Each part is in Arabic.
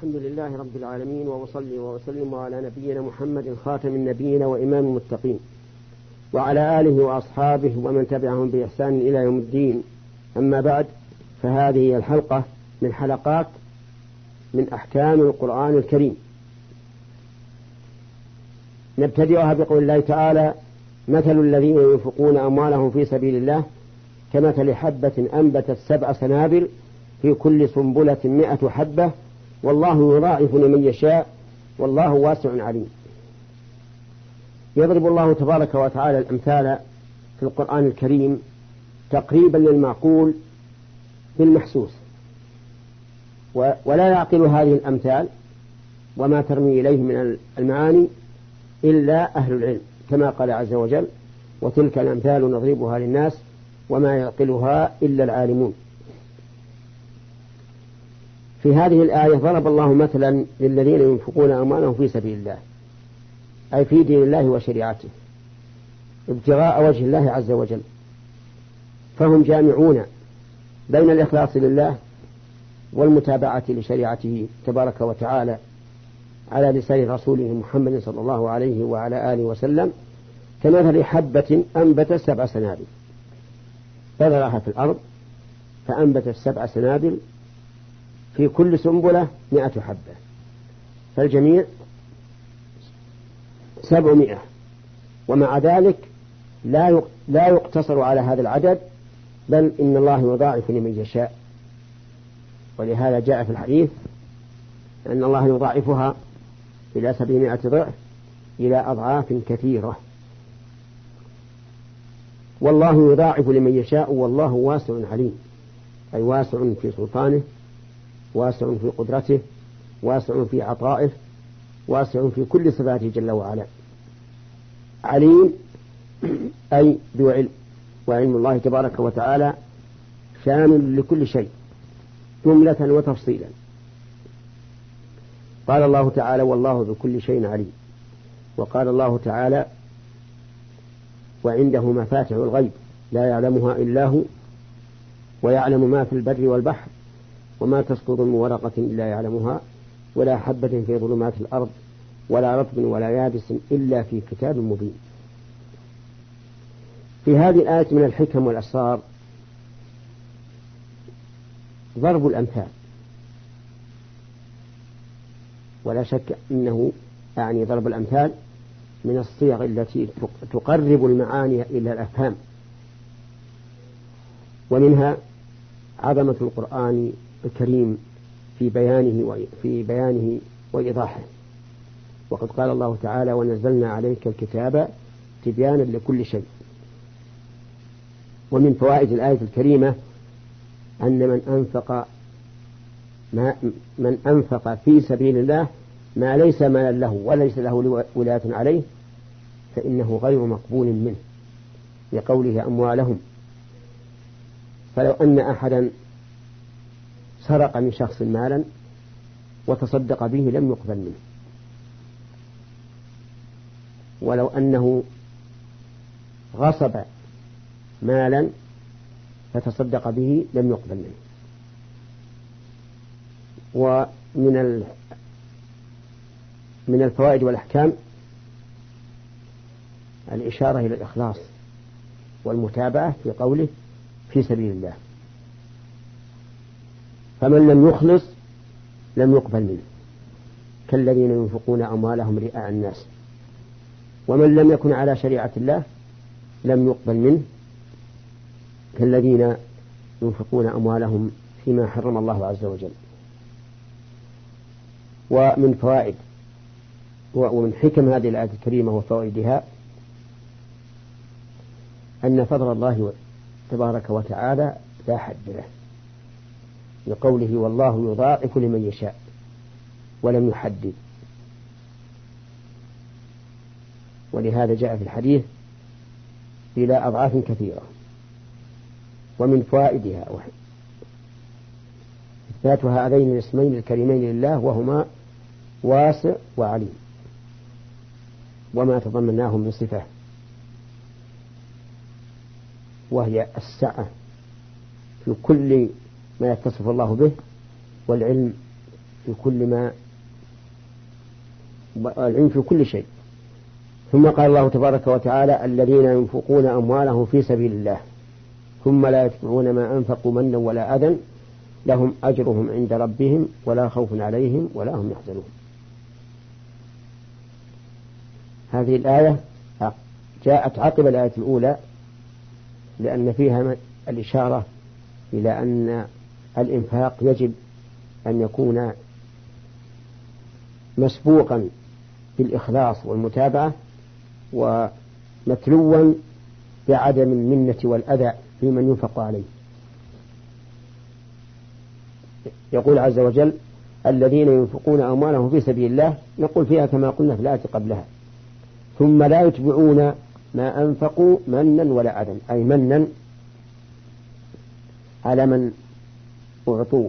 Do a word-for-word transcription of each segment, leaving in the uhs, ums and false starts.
الحمد لله رب العالمين، وأصلي وأسلم على نبينا محمد خاتم النبيين وإمام المتقين، وعلى آله وأصحابه ومن تبعهم بإحسان إلى يوم الدين. أما بعد، فهذه الحلقة من حلقات من أحكام القرآن الكريم، نبتدئها بقول الله تعالى: مثل الذين ينفقون أموالهم في سبيل الله كمثل حبة أنبتت سبع سنابل في كل سنبلة مئة حبة والله يضاعف لمن يشاء والله واسع عليم. يضرب الله تبارك وتعالى الأمثال في القرآن الكريم تقريبا للمعقول بالمحسوس، ولا يعقل هذه الأمثال وما ترمي إليه من المعاني إلا أهل العلم، كما قال عز وجل: وتلك الأمثال نضربها للناس وما يعقلها إلا العالمون. في هذه الآية ضرب الله مثلا للذين ينفقون أموالهم في سبيل الله، أي في دين الله وشريعته ابتغاء وجه الله عز وجل، فهم جامعون بين الإخلاص لله والمتابعة لشريعته تبارك وتعالى على لسان رسوله محمد صلى الله عليه وعلى آله وسلم، كمثل حبة أنبتت سبع سنابل، بذرها في الأرض فأنبتت سبع سنابل في كل سنبلة مئة حبة، فالجميع سبعمائة. ومع ذلك لا لا يقتصر على هذا العدد، بل إن الله يضاعف لمن يشاء، ولهذا جاء في الحديث أن الله يضاعفها إلى سبعمائة ضعف إلى أضعاف كثيرة. والله يضاعف لمن يشاء والله واسع عليم، أي واسع في سلطانه، واسع في قدرته، واسع في عطائه، واسع في كل صفاته جل وعلا. عليم أي ذو علم، وعلم الله تبارك وتعالى شامل لكل شيء جملة وتفصيلا. قال الله تعالى: والله بكل شيء عليم. وقال الله تعالى: وعنده مفاتح الغيب لا يعلمها إلا هو ويعلم ما في البر والبحر وما تسقط من ورقة إلا يعلمها ولا حبة في ظلمات الأرض ولا رطب ولا يابس إلا في كتاب مبين. في هذه الآية من الحكم والأسرار ضرب الأمثال، ولا شك أنه يعني ضرب الأمثال من الصيغ التي تقرب المعاني إلى الأفهام، ومنها عظمة القرآن الكريم في بيانه في بيانه وإيضاحه. وقد قال الله تعالى: ونزلنا عليك الكتاب تبيانا لكل شيء. ومن فوائد الآية الكريمة أن من أنفق ما من أنفق في سبيل الله ما ليس مالا له وليس له ولاية عليه فإنه غير مقبول منه، لقوله: أموالهم. فلو أن أحدا سرق من شخص مالا وتصدق به لم يقبل منه، ولو أنه غصب مالا فتصدق به لم يقبل منه. ومن ال... من الفوائد والأحكام الإشارة إلى الإخلاص والمتابعة في قوله في سبيل الله، فمن لم يخلص لم يقبل منه، كالذين ينفقون أموالهم رئاء الناس. ومن لم يكن على شريعة الله لم يقبل منه، كالذين ينفقون أموالهم فيما حرم الله عز وجل. ومن فوائد ومن حكم هذه الآية الكريمة وفوائدها أن فضل الله تبارك وتعالى لا حد له، لقوله: والله يضاعف لمن يشاء، ولم يحدد. ولهذا جاء في الحديث: إلى أضعاف كثيرة. ومن فوائدها إثبات هذين الاسمين الكريمين لله، وهما واسع وعليم، وما تضمناه من صفة، وهي السعة في كل ما يتصف الله به، والعلم في كل ما العلم في كل شيء. ثم قال الله تبارك وتعالى الذين ينفقون أموالهم في سبيل الله ثم لا يتبعون ما أنفقوا منا ولا أذى لهم أجرهم عند ربهم ولا خوف عليهم ولا هم يحزنون. هذه الآية جاءت عقب الآية الأولى لأن فيها الإشارة إلى أن الإنفاق يجب أن يكون مسبوقا بالإخلاص والمتابعة ومتلوا بعدم المنة والأذى في من ينفق عليه. يقول عز وجل الذين ينفقون أموالهم في سبيل الله، نقول فيها كما قلنا في الآية قبلها ثم لا يتبعون ما أنفقوا منا ولا أذى، أي منا على من أعطوا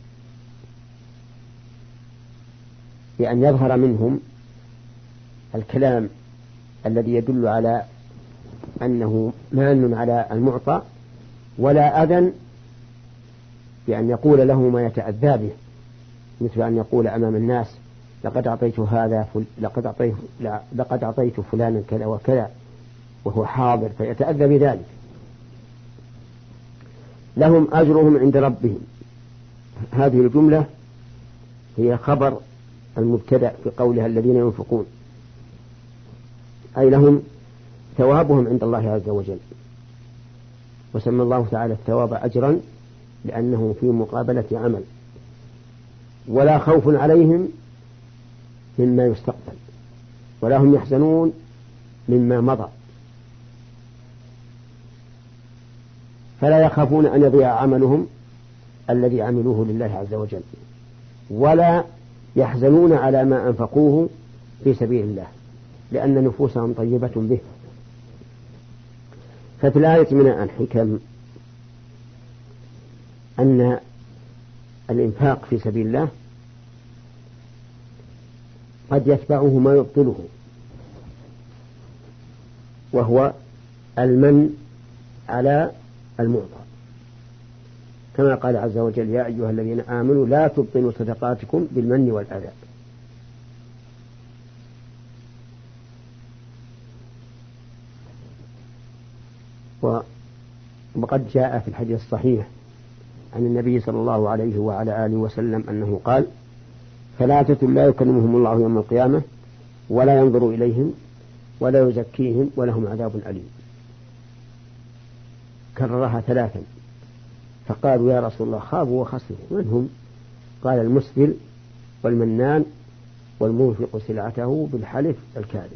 بأن يظهر منهم الكلام الذي يدل على أنه مان على المعطى، ولا أذى بأن يقول له ما يتأذى به، مثل أن يقول أمام الناس لقد أعطيت هذا فل... لقد أعطيت لقد أعطيت فلانا كذا وكذا وهو حاضر فيتأذى بذلك. لهم أجرهم عند ربهم، هذه الجملة هي خبر المبتدأ في قولها الذين ينفقون، أي لهم ثوابهم عند الله عز وجل. وسمى الله تعالى الثواب أجرا لأنه في مقابلة عمل. ولا خوف عليهم مما يستقبل ولا هم يحزنون مما مضى، فلا يخافون أن يضيع عملهم الذي عملوه لله عز وجل، ولا يحزنون على ما أنفقوه في سبيل الله لأن نفوسهم طيبة به. ففي الآية من الحكم أن الإنفاق في سبيل الله قد يتبعه ما يبطله، وهو المن على المعطى، كما قال عز وجل يا أيها الذين آمنوا لا تبطلوا صدقاتكم بالمن والأذى. وقد جاء في الحديث الصحيح عن النبي صلى الله عليه وعلى آله وسلم أنه قال ثلاثة لا يكلمهم الله يوم القيامة ولا ينظر إليهم ولا يزكيهم ولهم عذاب أليم. كررها ثلاثا، فقالوا يا رسول الله خابوا وخسروا، من هم؟ قال المسبل والمنان والمنفق سلعته بالحلف الكاذب.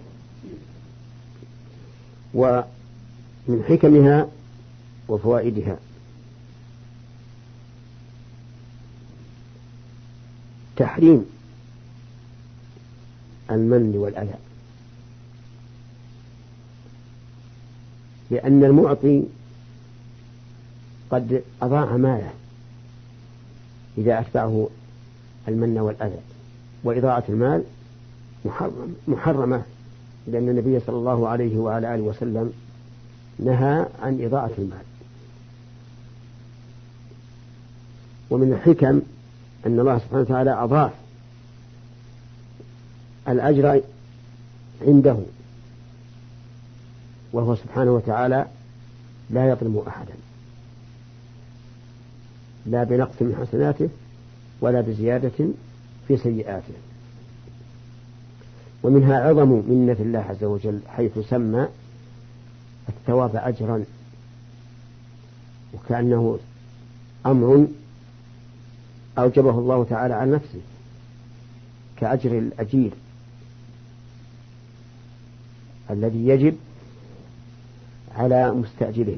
ومن حكمها وفوائدها تحريم المن والأذى، لأن المعطي قد أضاع ماله إذا أتبعه المن والأذى، وإضاعة المال محرم محرمة لأن النبي صلى الله عليه وعلى آله وسلم نهى عن إضاعة المال. ومن الحكم أن الله سبحانه وتعالى أضاف الأجر عنده، وهو سبحانه وتعالى لا يظلم أحدا، لا بنقص من حسناته ولا بزيادة في سيئاته. ومنها عظم منة الله عز وجل حيث سمى الثواب أجرا، وكأنه أمر أوجبه الله تعالى على نفسه كأجر الأجير الذي يجب على مستأجره.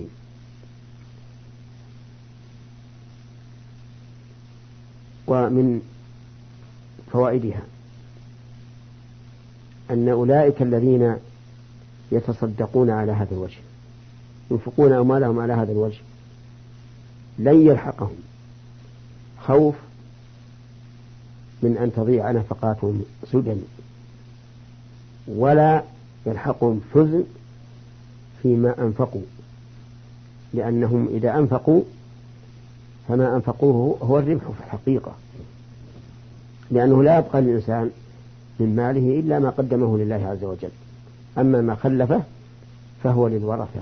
ومن فوائدها أن أولئك الذين يتصدقون على هذا الوجه ينفقون أموالهم على هذا الوجه لن يلحقهم خوف من أن تضيع نفقاتهم سدى، ولا يلحقهم حزن فيما أنفقوا، لأنهم إذا أنفقوا فما أنفقوه هو الربح في الحقيقة، لأنه لا يبقى للإنسان من ماله إلا ما قدمه لله عز وجل، أما ما خلفه فهو للورثة.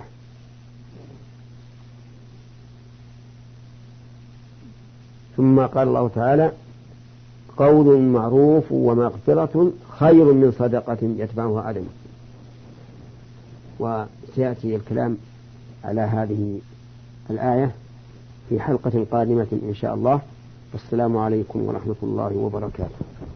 ثم قال الله تعالى: قول معروف ومغفرة خير من صدقة يتبعها أذى. وسيأتي الكلام على هذه الآية في حلقة قادمة إن شاء الله. والسلام عليكم ورحمة الله وبركاته.